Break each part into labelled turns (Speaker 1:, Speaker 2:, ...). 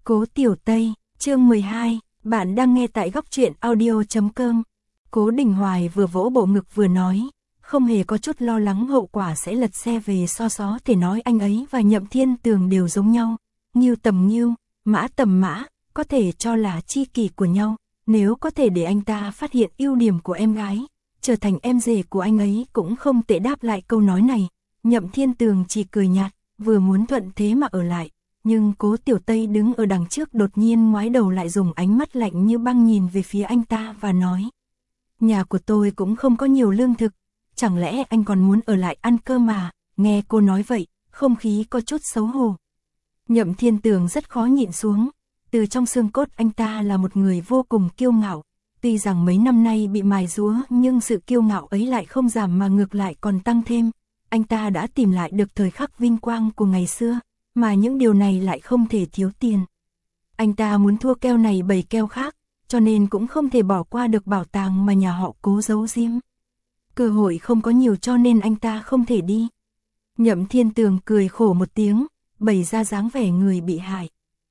Speaker 1: Cố Tiểu Tây, chương 12, bạn đang nghe tại góc truyện audio.com. Cố Đình Hoài vừa vỗ bộ ngực vừa nói, không hề có chút lo lắng hậu quả sẽ lật xe về so thể nói anh ấy và Nhậm Thiên Tường đều giống nhau, Ngưu tầm Ngưu, Mã tầm Mã, có thể cho là tri kỷ của nhau, nếu có thể để anh ta phát hiện ưu điểm của em gái, trở thành em rể của anh ấy cũng không tệ. Đáp lại câu nói này, Nhậm Thiên Tường chỉ cười nhạt, vừa muốn thuận thế mà ở lại. Nhưng Cố Tiểu Tây đứng ở đằng trước đột nhiên ngoái đầu lại dùng ánh mắt lạnh như băng nhìn về phía anh ta và nói: nhà của tôi cũng không có nhiều lương thực, chẳng lẽ anh còn muốn ở lại ăn cơm mà? Nghe cô nói vậy, không khí có chút xấu hổ. Nhậm Thiên Tường rất khó nhịn xuống, từ trong xương cốt anh ta là một người vô cùng kiêu ngạo. Tuy rằng mấy năm nay bị mài giũa nhưng sự kiêu ngạo ấy lại không giảm mà ngược lại còn tăng thêm. Anh ta đã tìm lại được thời khắc vinh quang của ngày xưa, mà những điều này lại không thể thiếu tiền. Anh ta muốn thua keo này bầy keo khác, cho nên cũng không thể bỏ qua được bảo tàng mà nhà họ Cố giấu giếm. Cơ hội không có nhiều cho nên anh ta không thể đi. Nhậm Thiên Tường cười khổ một tiếng, bày ra dáng vẻ người bị hại.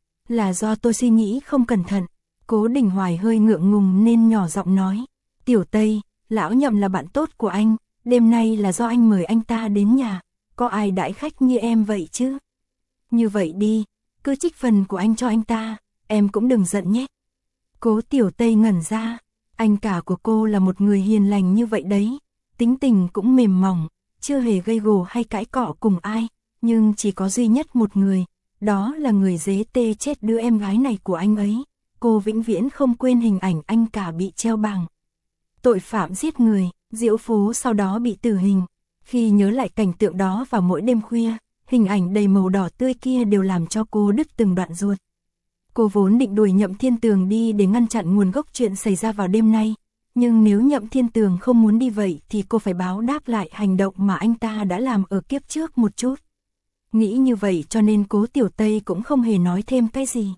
Speaker 1: Là do tôi suy nghĩ không cẩn thận. Cố Đình Hoài hơi ngượng ngùng nên nhỏ giọng nói: Tiểu Tây, lão Nhậm là bạn tốt của anh, đêm nay là do anh mời anh ta đến nhà, có ai đãi khách như em vậy chứ? Như vậy đi, cứ trích phần của anh cho anh ta, em cũng đừng giận nhé. Cố Tiểu Tây ngẩn ra, anh cả của cô là một người hiền lành như vậy đấy, tính tình cũng mềm mỏng, chưa hề gây gổ hay cãi cọ cùng ai, nhưng chỉ có duy nhất một người, đó là người dế tê chết đứa em gái này của anh ấy. Cô vĩnh viễn không quên hình ảnh anh cả bị treo bảng. Tội phạm giết người, diễu phố sau đó bị tử hình. Khi nhớ lại cảnh tượng đó vào mỗi đêm khuya, hình ảnh đầy màu đỏ tươi kia đều làm cho cô đứt từng đoạn ruột. Cô vốn định đuổi Nhậm Thiên Tường đi để ngăn chặn nguồn gốc chuyện xảy ra vào đêm nay. Nhưng nếu Nhậm Thiên Tường không muốn đi vậy thì cô phải báo đáp lại hành động mà anh ta đã làm ở kiếp trước một chút. Nghĩ như vậy cho nên Cố Tiểu Tây cũng không hề nói thêm cái gì.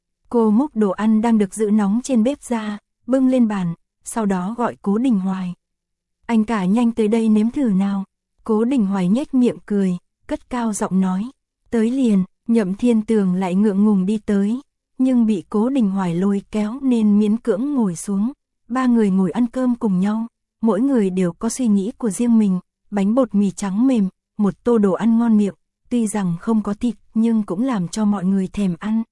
Speaker 1: Cô múc đồ ăn đang được giữ nóng trên bếp ra, bưng lên bàn, sau đó gọi Cố Đình Hoài. Anh cả nhanh tới đây nếm thử nào. Cố Đình Hoài nhếch miệng cười, cất cao giọng nói. Tới liền. Nhậm Thiên Tường lại ngượng ngùng đi tới, nhưng bị Cố Đình Hoài lôi kéo nên miễn cưỡng ngồi xuống. Ba người ngồi ăn cơm cùng nhau, mỗi người đều có suy nghĩ của riêng mình. Bánh bột mì trắng mềm, một tô đồ ăn ngon miệng, tuy rằng không có thịt nhưng cũng làm cho mọi người thèm ăn.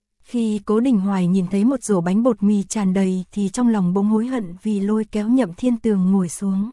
Speaker 1: Khi Cố Đình Hoài nhìn thấy một rổ bánh bột mì tràn đầy thì trong lòng bỗng hối hận vì lôi kéo Nhậm Thiên Tường ngồi xuống.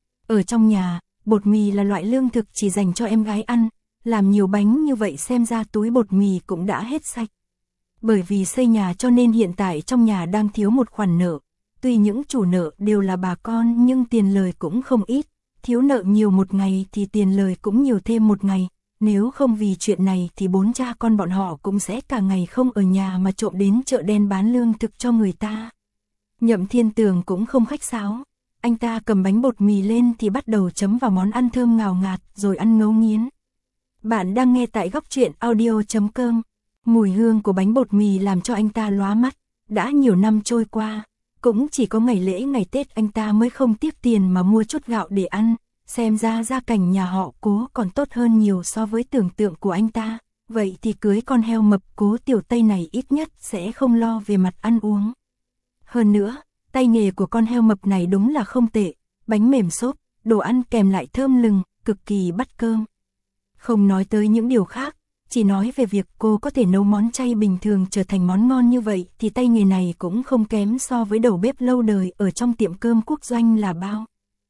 Speaker 1: Ở trong nhà, bột mì là loại lương thực chỉ dành cho em gái ăn, làm nhiều bánh như vậy xem ra túi bột mì cũng đã hết sạch. Bởi vì xây nhà cho nên hiện tại trong nhà đang thiếu một khoản nợ, tuy những chủ nợ đều là bà con nhưng tiền lời cũng không ít, thiếu nợ nhiều một ngày thì tiền lời cũng nhiều thêm một ngày. Nếu không vì chuyện này thì bốn cha con bọn họ cũng sẽ cả ngày không ở nhà mà trộm đến chợ đen bán lương thực cho người ta. Nhậm Thiên Tường cũng không khách sáo. Anh ta cầm bánh bột mì lên thì bắt đầu chấm vào món ăn thơm ngào ngạt rồi ăn ngấu nghiến. Bạn đang nghe tại góc truyện audio.com. Mùi hương của bánh bột mì làm cho anh ta lóa mắt. Đã nhiều năm trôi qua, cũng chỉ có ngày lễ ngày Tết anh ta mới không tiếc tiền mà mua chút gạo để ăn. Xem ra gia cảnh nhà họ Cố còn tốt hơn nhiều so với tưởng tượng của anh ta. Vậy thì cưới con heo mập Cố Tiểu Tây này ít nhất sẽ không lo về mặt ăn uống. Hơn nữa, tay nghề của con heo mập này đúng là không tệ. Bánh mềm xốp, đồ ăn kèm lại thơm lừng, cực kỳ bắt cơm. Không nói tới những điều khác, chỉ nói về việc cô có thể nấu món chay bình thường trở thành món ngon như vậy thì tay nghề này cũng không kém so với đầu bếp lâu đời ở trong tiệm cơm quốc doanh là bao.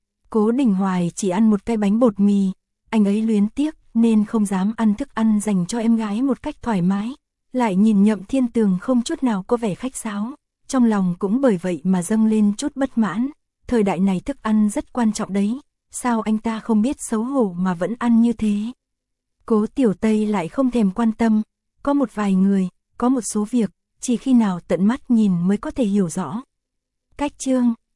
Speaker 1: Cố Đình Hoài chỉ ăn một cái bánh bột mì, anh ấy luyến tiếc nên không dám ăn thức ăn dành cho em gái một cách thoải mái, lại nhìn Nhậm Thiên Tường không chút nào có vẻ khách sáo, trong lòng cũng bởi vậy mà dâng lên chút bất mãn. Thời đại này thức ăn rất quan trọng đấy, sao anh ta không biết xấu hổ mà vẫn ăn như thế? Cố Tiểu Tây lại không thèm quan tâm, có một vài người, có một số việc, chỉ khi nào tận mắt nhìn mới có thể hiểu rõ. Cách chương